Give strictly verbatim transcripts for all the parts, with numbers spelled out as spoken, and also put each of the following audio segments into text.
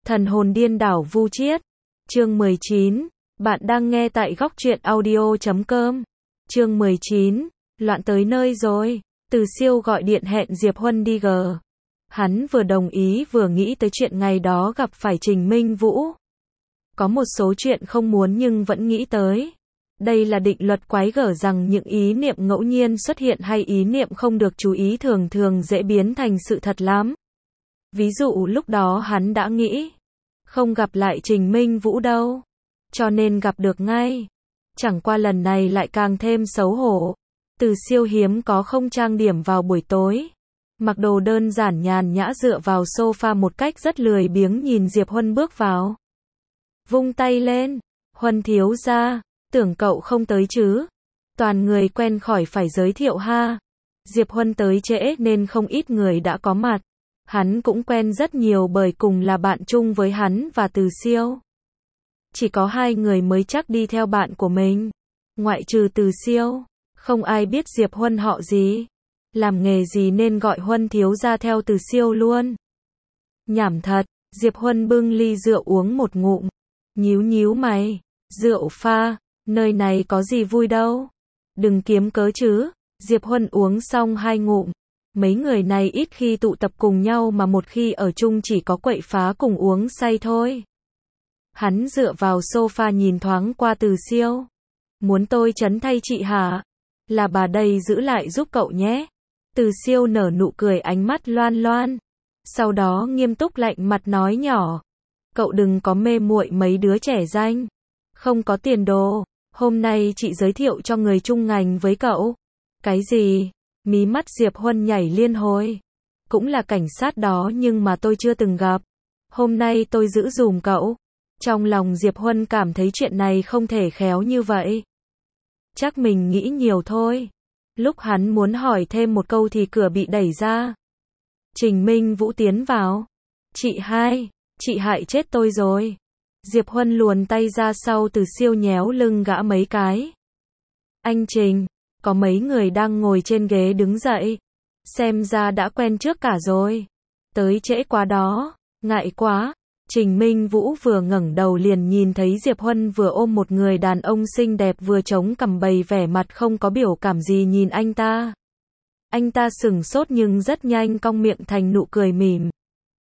Thần hồn điên đảo vu triết. Chương mười chín. Bạn đang nghe tại góc truyện audio chấm com. Chương mười chín. Loạn tới nơi rồi. Từ Siêu gọi điện hẹn Diệp Huân đi gờ. Hắn vừa đồng ý vừa nghĩ tới chuyện ngày đó gặp phải Trình Minh Vũ. Có một số chuyện không muốn nhưng vẫn nghĩ tới. Đây là định luật quái gở rằng những ý niệm ngẫu nhiên xuất hiện hay ý niệm không được chú ý thường thường dễ biến thành sự thật lắm. Ví dụ lúc đó hắn đã nghĩ, không gặp lại Trình Minh Vũ đâu, cho nên gặp được ngay. Chẳng qua lần này lại càng thêm xấu hổ. Từ Siêu hiếm có không trang điểm vào buổi tối. Mặc đồ đơn giản nhàn nhã dựa vào sofa một cách rất lười biếng nhìn Diệp Huân bước vào. Vung tay lên, Huân thiếu gia, tưởng cậu không tới chứ? Toàn người quen khỏi phải giới thiệu ha. Diệp Huân tới trễ nên không ít người đã có mặt. Hắn cũng quen rất nhiều bởi cùng là bạn chung với hắn và Từ Siêu. Chỉ có hai người mới chắc đi theo bạn của mình. Ngoại trừ Từ Siêu, không ai biết Diệp Huân họ gì, làm nghề gì nên gọi Huân thiếu gia theo Từ Siêu luôn. Nhảm thật, Diệp Huân bưng ly rượu uống một ngụm. Nhíu nhíu mày, rượu pha, nơi này có gì vui đâu. Đừng kiếm cớ chứ. Diệp Huân uống xong hai ngụm. Mấy người này ít khi tụ tập cùng nhau mà một khi ở chung chỉ có quậy phá cùng uống say thôi. Hắn dựa vào sofa nhìn thoáng qua Từ Siêu. Muốn tôi trấn thay chị hả? Là bà đây giữ lại giúp cậu nhé. Từ Siêu nở nụ cười ánh mắt loan loan. Sau đó nghiêm túc lạnh mặt nói nhỏ. Cậu đừng có mê muội mấy đứa trẻ danh. Không có tiền đồ. Hôm nay chị giới thiệu cho người chung ngành với cậu. Cái gì? Mí mắt Diệp Huân nhảy liên hồi. Cũng là cảnh sát đó nhưng mà tôi chưa từng gặp. Hôm nay tôi giữ dùm cậu. Trong lòng Diệp Huân cảm thấy chuyện này không thể khéo như vậy. Chắc mình nghĩ nhiều thôi. Lúc hắn muốn hỏi thêm một câu thì cửa bị đẩy ra. Trình Minh Vũ tiến vào. Chị hai, chị hại chết tôi rồi. Diệp Huân luồn tay ra sau Từ Siêu nhéo lưng gã mấy cái. Anh Trình, có mấy người đang ngồi trên ghế đứng dậy. Xem ra đã quen trước cả rồi. Tới trễ quá đó, ngại quá. Trình Minh Vũ vừa ngẩng đầu liền nhìn thấy Diệp Huân vừa ôm một người đàn ông xinh đẹp vừa chống cằm bày vẻ mặt không có biểu cảm gì nhìn anh ta. Anh ta sửng sốt nhưng rất nhanh cong miệng thành nụ cười mỉm.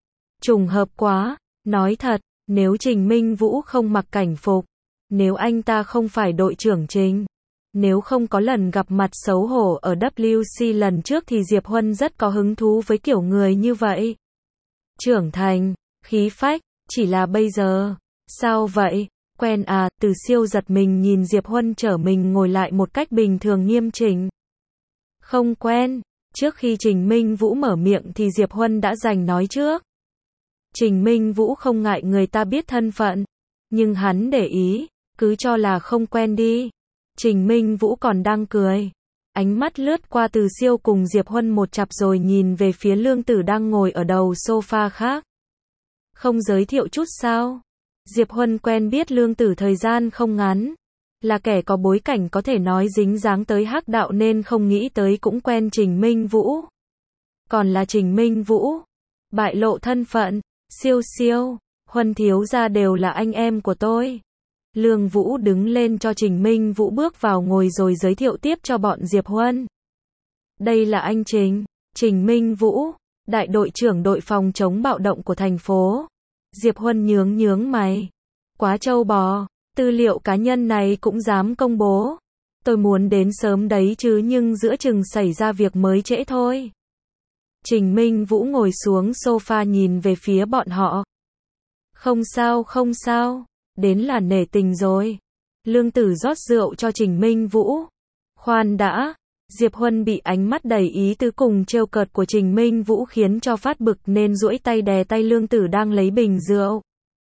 Trùng hợp quá, nói thật, nếu Trình Minh Vũ không mặc cảnh phục, nếu anh ta không phải đội trưởng Trình, nếu không có lần gặp mặt xấu hổ ở W C lần trước thì Diệp Huân rất có hứng thú với kiểu người như vậy. Trưởng thành, khí phách, chỉ là bây giờ. Sao vậy? Quen à? Từ Siêu giật mình nhìn Diệp Huân trở mình ngồi lại một cách bình thường nghiêm chỉnh. Không quen. Trước khi Trình Minh Vũ mở miệng thì Diệp Huân đã giành nói trước. Trình Minh Vũ không ngại người ta biết thân phận. Nhưng hắn để ý, cứ cho là không quen đi. Trình Minh Vũ còn đang cười. Ánh mắt lướt qua Từ Siêu cùng Diệp Huân một chặp rồi nhìn về phía Lương Tử đang ngồi ở đầu sofa khác. Không giới thiệu chút sao? Diệp Huân quen biết Lương Tử thời gian không ngắn. Là kẻ có bối cảnh có thể nói dính dáng tới hắc đạo nên không nghĩ tới cũng quen Trình Minh Vũ. Còn là Trình Minh Vũ. Bại lộ thân phận. Siêu Siêu, Huân thiếu gia đều là anh em của tôi. Lương Vũ đứng lên cho Trình Minh Vũ bước vào ngồi rồi giới thiệu tiếp cho bọn Diệp Huân. Đây là anh Trình, Trình Minh Vũ, đại đội trưởng đội phòng chống bạo động của thành phố. Diệp Huân nhướng nhướng mày. Quá trâu bò, tư liệu cá nhân này cũng dám công bố. Tôi muốn đến sớm đấy chứ nhưng giữa chừng xảy ra việc mới trễ thôi. Trình Minh Vũ ngồi xuống sofa nhìn về phía bọn họ. Không sao không sao, đến là nể tình rồi. Lương Tử rót rượu cho Trình Minh Vũ. Khoan đã, Diệp Huân bị ánh mắt đầy ý tứ cùng trêu cợt của Trình Minh Vũ khiến cho phát bực nên duỗi tay đè tay Lương Tử đang lấy bình rượu.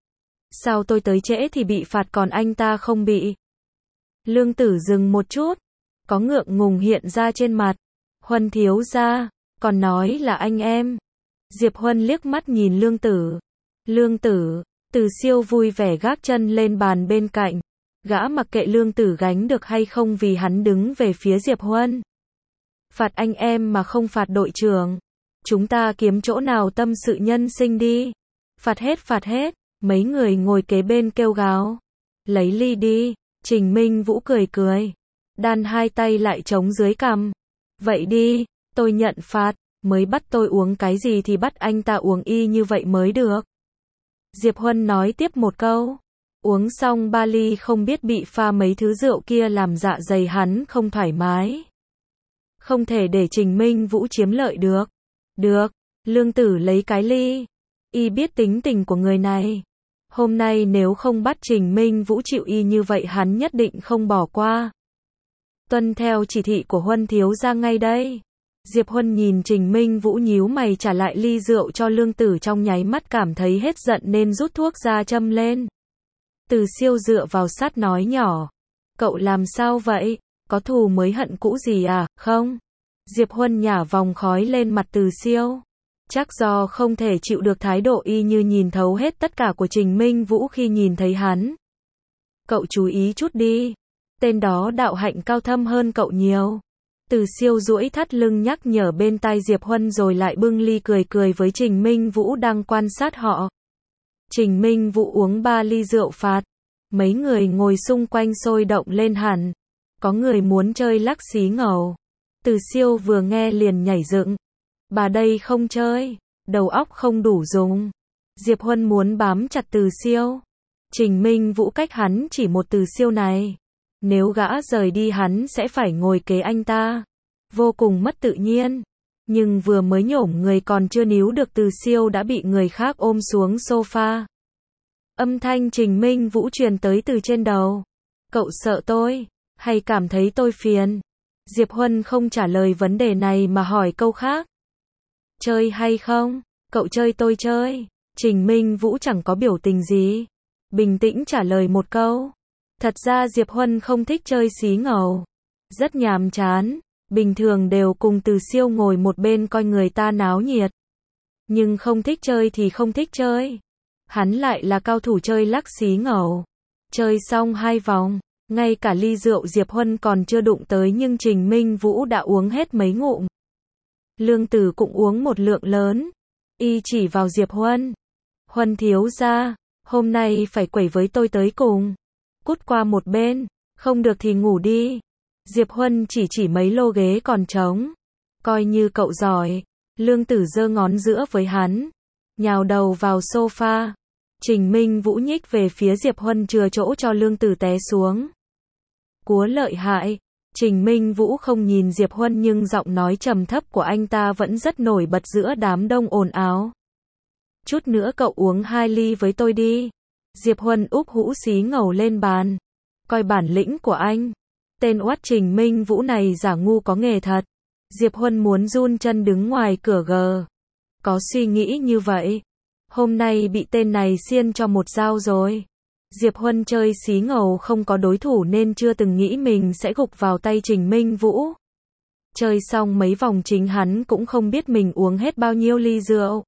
Sao tôi tới trễ thì bị phạt còn anh ta không bị? Lương Tử dừng một chút, có ngượng ngùng hiện ra trên mặt. Huân thiếu gia, còn nói là anh em. Diệp Huân liếc mắt nhìn Lương Tử. Lương Tử, Từ Siêu vui vẻ gác chân lên bàn bên cạnh. Gã mặc kệ Lương Tử gánh được hay không vì hắn đứng về phía Diệp Huân. Phạt anh em mà không phạt đội trưởng. Chúng ta kiếm chỗ nào tâm sự nhân sinh đi. Phạt hết phạt hết. Mấy người ngồi kế bên kêu gào. Lấy ly đi. Trình Minh Vũ cười cười. Đan hai tay lại chống dưới cằm. Vậy đi, tôi nhận phạt. Mới bắt tôi uống cái gì thì bắt anh ta uống y như vậy mới được. Diệp Huân nói tiếp một câu. Uống xong ba ly không biết bị pha mấy thứ rượu kia làm dạ dày hắn không thoải mái. Không thể để Trình Minh Vũ chiếm lợi được. Được, Lương Tử lấy cái ly. Y biết tính tình của người này. Hôm nay nếu không bắt Trình Minh Vũ chịu y như vậy hắn nhất định không bỏ qua. Tuân theo chỉ thị của Huân thiếu gia ngay đây. Diệp Huân nhìn Trình Minh Vũ nhíu mày trả lại ly rượu cho Lương Tử, trong nháy mắt cảm thấy hết giận nên rút thuốc ra châm lên. Từ Siêu dựa vào sát nói nhỏ. Cậu làm sao vậy? Có thù mới hận cũ gì à? Không. Diệp Huân nhả vòng khói lên mặt Từ Siêu. Chắc do không thể chịu được thái độ y như nhìn thấu hết tất cả của Trình Minh Vũ khi nhìn thấy hắn. Cậu chú ý chút đi. Tên đó đạo hạnh cao thâm hơn cậu nhiều. Từ Siêu duỗi thắt lưng nhắc nhở bên tai Diệp Huân rồi lại bưng ly cười cười với Trình Minh Vũ đang quan sát họ. Trình Minh Vũ uống ba ly rượu phạt. Mấy người ngồi xung quanh sôi động lên hẳn. Có người muốn chơi lắc xí ngầu. Từ Siêu vừa nghe liền nhảy dựng. Bà đây không chơi. Đầu óc không đủ dùng. Diệp Huân muốn bám chặt Từ Siêu. Trình Minh Vũ cách hắn chỉ một Từ Siêu này. Nếu gã rời đi hắn sẽ phải ngồi kế anh ta. Vô cùng mất tự nhiên. Nhưng vừa mới nhổm người còn chưa níu được Từ Siêu đã bị người khác ôm xuống sofa. Âm thanh Trình Minh Vũ truyền tới từ trên đầu. Cậu sợ tôi? Hay cảm thấy tôi phiền? Diệp Huân không trả lời vấn đề này mà hỏi câu khác. Chơi hay không? Cậu chơi tôi chơi. Trình Minh Vũ chẳng có biểu tình gì. Bình tĩnh trả lời một câu. Thật ra Diệp Huân không thích chơi xí ngầu. Rất nhàm chán. Bình thường đều cùng Từ Siêu ngồi một bên coi người ta náo nhiệt. Nhưng không thích chơi thì không thích chơi. Hắn lại là cao thủ chơi lắc xí ngầu. Chơi xong hai vòng, ngay cả ly rượu Diệp Huân còn chưa đụng tới nhưng Trình Minh Vũ đã uống hết mấy ngụm. Lương Tử cũng uống một lượng lớn. Y chỉ vào Diệp Huân. Huân thiếu gia, hôm nay phải quẩy với tôi tới cùng. Cút qua một bên, không được thì ngủ đi. Diệp Huân chỉ chỉ mấy lô ghế còn trống. Coi như cậu giỏi. Lương Tử giơ ngón giữa với hắn. Nhào đầu vào sofa. Trình Minh Vũ nhích về phía Diệp Huân chừa chỗ cho Lương Tử té xuống. Cúa lợi hại. Trình Minh Vũ không nhìn Diệp Huân nhưng giọng nói trầm thấp của anh ta vẫn rất nổi bật giữa đám đông ồn ào. Chút nữa cậu uống hai ly với tôi đi. Diệp Huân úp hũ xí ngầu lên bàn. Coi bản lĩnh của anh. Tên oát Trình Minh Vũ này giả ngu có nghề thật. Diệp Huân muốn run chân đứng ngoài cửa gờ. Có suy nghĩ như vậy. Hôm nay bị tên này xiên cho một dao rồi. Diệp Huân chơi xí ngầu không có đối thủ nên chưa từng nghĩ mình sẽ gục vào tay Trình Minh Vũ. Chơi xong mấy vòng chính hắn cũng không biết mình uống hết bao nhiêu ly rượu.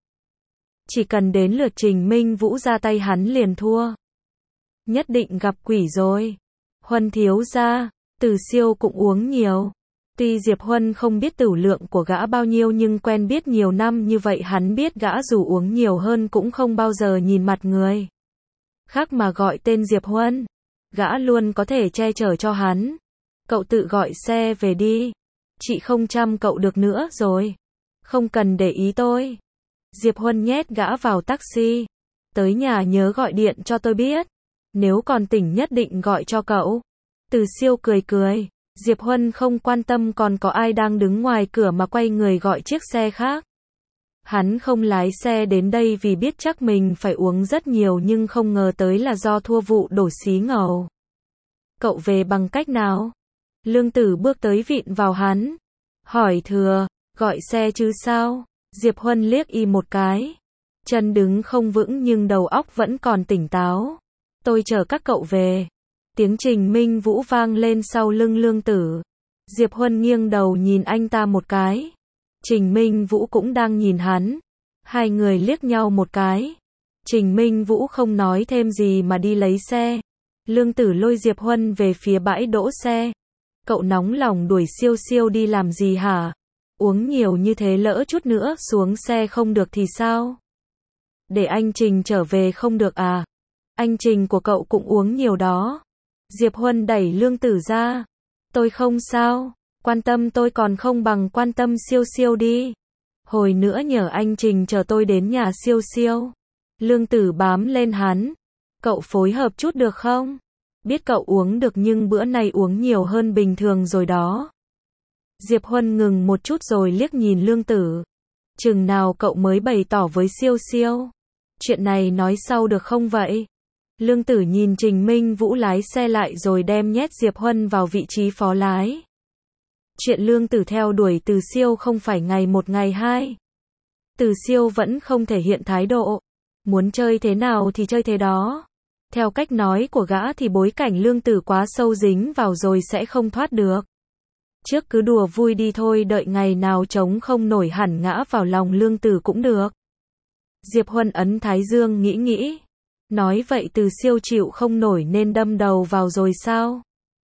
Chỉ cần đến lượt Trình Minh Vũ ra tay hắn liền thua. Nhất định gặp quỷ rồi. Huân thiếu gia, Từ Siêu cũng uống nhiều. Tuy Diệp Huân không biết tửu lượng của gã bao nhiêu nhưng quen biết nhiều năm như vậy hắn biết gã dù uống nhiều hơn cũng không bao giờ nhìn mặt người. Khác mà gọi tên Diệp Huân, gã luôn có thể che chở cho hắn. Cậu tự gọi xe về đi. Chị không chăm cậu được nữa rồi. Không cần để ý tôi. Diệp Huân nhét gã vào taxi. Tới nhà nhớ gọi điện cho tôi biết. Nếu còn tỉnh nhất định gọi cho cậu. Từ Siêu cười cười. Diệp Huân không quan tâm còn có ai đang đứng ngoài cửa mà quay người gọi chiếc xe khác. Hắn không lái xe đến đây vì biết chắc mình phải uống rất nhiều nhưng không ngờ tới là do thua vụ đổ xí ngầu. Cậu về bằng cách nào? Lương Tử bước tới vịn vào hắn. Hỏi thừa, gọi xe chứ sao? Diệp Huân liếc y một cái. Chân đứng không vững nhưng đầu óc vẫn còn tỉnh táo. Tôi chờ các cậu về. Tiếng Trình Minh Vũ vang lên sau lưng Lương Tử. Diệp Huân nghiêng đầu nhìn anh ta một cái. Trình Minh Vũ cũng đang nhìn hắn. Hai người liếc nhau một cái. Trình Minh Vũ không nói thêm gì mà đi lấy xe. Lương Tử lôi Diệp Huân về phía bãi đỗ xe. Cậu nóng lòng đuổi Siêu Siêu đi làm gì hả? Uống nhiều như thế lỡ chút nữa xuống xe không được thì sao? Để anh Trình trở về không được à? Anh Trình của cậu cũng uống nhiều đó. Diệp Huân đẩy Lương Tử ra. Tôi không sao, quan tâm tôi còn không bằng quan tâm Siêu Siêu đi. Hồi nữa nhờ anh Trình chờ tôi đến nhà Siêu Siêu. Lương Tử bám lên hắn. Cậu phối hợp chút được không? Biết cậu uống được nhưng bữa nay uống nhiều hơn bình thường rồi đó. Diệp Huân ngừng một chút rồi liếc nhìn Lương Tử. Chừng nào cậu mới bày tỏ với Siêu Siêu? Chuyện này nói sau được không vậy? Lương Tử nhìn Trình Minh Vũ lái xe lại rồi đem nhét Diệp Huân vào vị trí phó lái. Chuyện Lương Tử theo đuổi Từ Siêu không phải ngày một ngày hai. Từ Siêu vẫn không thể hiện thái độ. Muốn chơi thế nào thì chơi thế đó. Theo cách nói của gã thì bối cảnh Lương Tử quá sâu dính vào rồi sẽ không thoát được. Trước cứ đùa vui đi thôi, đợi ngày nào trống không nổi hẳn ngã vào lòng Lương Tử cũng được. Diệp Huân ấn thái dương nghĩ nghĩ. Nói vậy Từ Siêu chịu không nổi nên đâm đầu vào rồi sao?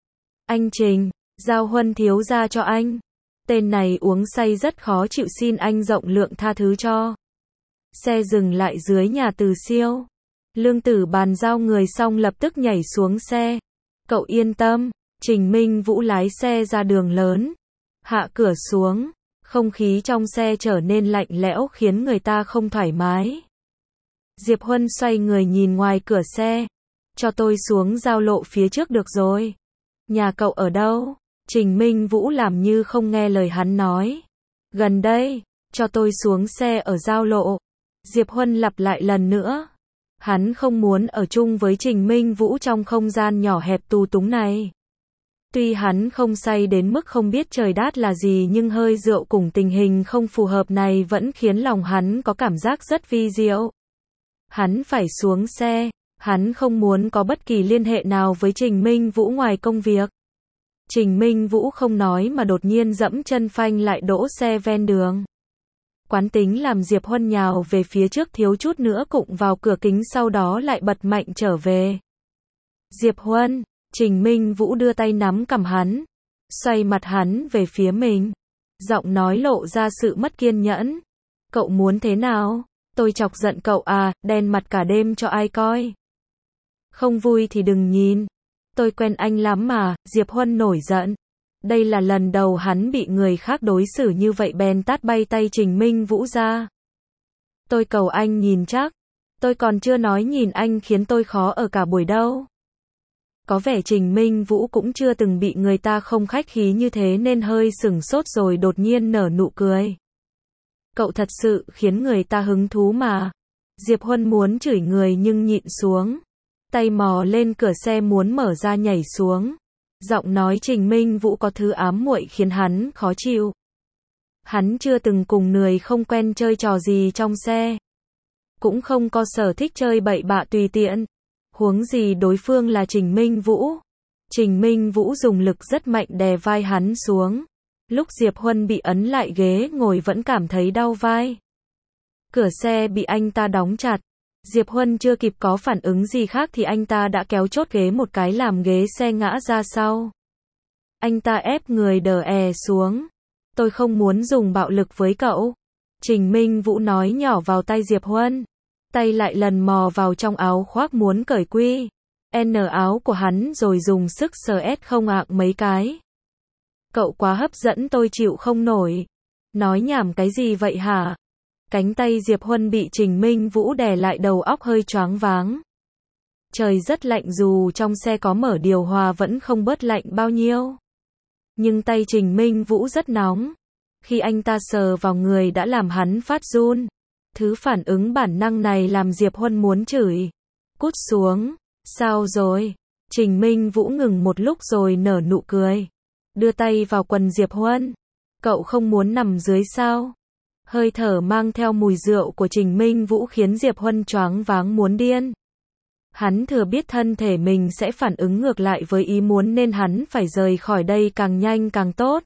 Anh Trình, giao Huân thiếu gia cho anh. Tên này uống say rất khó chịu, xin anh rộng lượng tha thứ cho. Xe dừng lại dưới nhà Từ Siêu. Lương Tử bàn giao người xong lập tức nhảy xuống xe. Cậu yên tâm. Trình Minh Vũ lái xe ra đường lớn. Hạ cửa xuống. Không khí trong xe trở nên lạnh lẽo khiến người ta không thoải mái. Diệp Huân xoay người nhìn ngoài cửa xe. Cho tôi xuống giao lộ phía trước được rồi. Nhà cậu ở đâu? Trình Minh Vũ làm như không nghe lời hắn nói. Gần đây, cho tôi xuống xe ở giao lộ. Diệp Huân lặp lại lần nữa. Hắn không muốn ở chung với Trình Minh Vũ trong không gian nhỏ hẹp tù túng này. Tuy hắn không say đến mức không biết trời đát là gì nhưng hơi rượu cùng tình hình không phù hợp này vẫn khiến lòng hắn có cảm giác rất vi diệu. Hắn phải xuống xe, hắn không muốn có bất kỳ liên hệ nào với Trình Minh Vũ ngoài công việc. Trình Minh Vũ không nói mà đột nhiên dẫm chân phanh lại đỗ xe ven đường. Quán tính làm Diệp Huân nhào về phía trước thiếu chút nữa cụng vào cửa kính, sau đó lại bật mạnh trở về. Diệp Huân, Trình Minh Vũ đưa tay nắm cằm hắn, xoay mặt hắn về phía mình. Giọng nói lộ ra sự mất kiên nhẫn. Cậu muốn thế nào? Tôi chọc giận cậu à, đen mặt cả đêm cho ai coi? Không vui thì đừng nhìn. Tôi quen anh lắm mà. Diệp Huân nổi giận. Đây là lần đầu hắn bị người khác đối xử như vậy bèn tát bay tay Trình Minh Vũ ra. Tôi cầu anh nhìn chắc. Tôi còn chưa nói nhìn anh khiến tôi khó ở cả buổi đâu. Có vẻ Trình Minh Vũ cũng chưa từng bị người ta không khách khí như thế nên hơi sửng sốt rồi đột nhiên nở nụ cười. Cậu thật sự khiến người ta hứng thú mà. Diệp Huân muốn chửi người nhưng nhịn xuống. Tay mò lên cửa xe muốn mở ra nhảy xuống. Giọng nói Trình Minh Vũ có thứ ám muội khiến hắn khó chịu. Hắn chưa từng cùng người không quen chơi trò gì trong xe. Cũng không có sở thích chơi bậy bạ tùy tiện. Huống gì đối phương là Trình Minh Vũ. Trình Minh Vũ dùng lực rất mạnh đè vai hắn xuống. Lúc Diệp Huân bị ấn lại ghế ngồi vẫn cảm thấy đau vai. Cửa xe bị anh ta đóng chặt. Diệp Huân chưa kịp có phản ứng gì khác thì anh ta đã kéo chốt ghế một cái làm ghế xe ngã ra sau. Anh ta ép người đờ è xuống. Tôi không muốn dùng bạo lực với cậu. Trình Minh Vũ nói nhỏ vào tai Diệp Huân. Tay lại lần mò vào trong áo khoác muốn cởi quy N áo của hắn rồi dùng sức sờ ét không ạng mấy cái. Cậu quá hấp dẫn tôi chịu không nổi. Nói nhảm cái gì vậy hả? Cánh tay Diệp Huân bị Trình Minh Vũ đè lại, đầu óc hơi choáng váng. Trời rất lạnh, dù trong xe có mở điều hòa vẫn không bớt lạnh bao nhiêu. Nhưng tay Trình Minh Vũ rất nóng. Khi anh ta sờ vào người đã làm hắn phát run. Thứ phản ứng bản năng này làm Diệp Huân muốn chửi. Cút xuống. Sao rồi? Trình Minh Vũ ngừng một lúc rồi nở nụ cười. Đưa tay vào quần Diệp Huân. Cậu không muốn nằm dưới sao? Hơi thở mang theo mùi rượu của Trình Minh Vũ khiến Diệp Huân choáng váng muốn điên. Hắn thừa biết thân thể mình sẽ phản ứng ngược lại với ý muốn nên hắn phải rời khỏi đây càng nhanh càng tốt.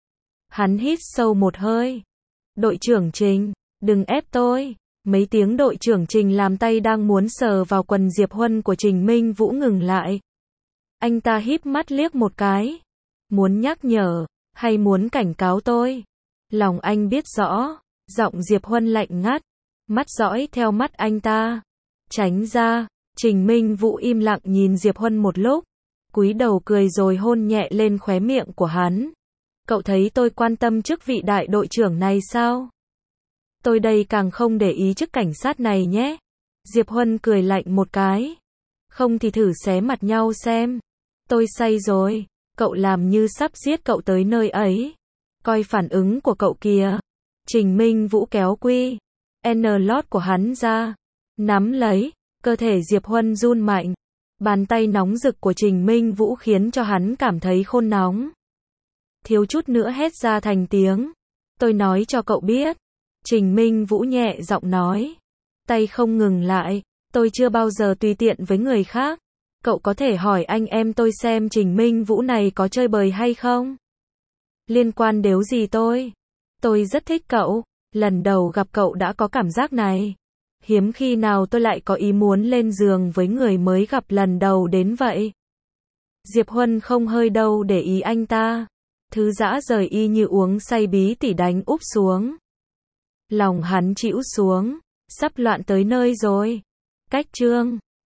Hắn hít sâu một hơi. Đội trưởng Trình, đừng ép tôi. Mấy tiếng đội trưởng Trình làm tay đang muốn sờ vào quần Diệp Huân của Trình Minh Vũ ngừng lại. Anh ta híp mắt liếc một cái. Muốn nhắc nhở, hay muốn cảnh cáo tôi? Lòng anh biết rõ. Giọng Diệp Huân lạnh ngắt. mắt dõi theo mắt anh ta. Tránh ra, Trình Minh Vũ im lặng nhìn Diệp Huân một lúc, cúi đầu cười rồi hôn nhẹ lên khóe miệng của hắn. Cậu thấy tôi quan tâm chức vị đại đội trưởng này sao? Tôi đây càng không để ý chức cảnh sát này nhé. Diệp Huân cười lạnh một cái. Không thì thử xé mặt nhau xem. Tôi say rồi, cậu làm như sắp giết cậu tới nơi ấy. Coi phản ứng của cậu kìa. Trình Minh Vũ kéo quy N lót của hắn ra, nắm lấy, cơ thể Diệp Huân run mạnh. Bàn tay nóng rực của Trình Minh Vũ khiến cho hắn cảm thấy khôn nóng. Thiếu chút nữa hét ra thành tiếng. Tôi nói cho cậu biết. Trình Minh Vũ nhẹ giọng nói. Tay không ngừng lại. Tôi chưa bao giờ tùy tiện với người khác. Cậu có thể hỏi anh em tôi xem Trình Minh Vũ này có chơi bời hay không? Liên quan đến gì tôi? Tôi rất thích cậu. Lần đầu gặp cậu đã có cảm giác này. Hiếm khi nào tôi lại có ý muốn lên giường với người mới gặp lần đầu đến vậy. Diệp Huân không hơi đâu để ý anh ta. Thư dã rời y như uống say bí tỉ đánh úp xuống. Lòng hắn chịu xuống. Sắp loạn tới nơi rồi. Cách chương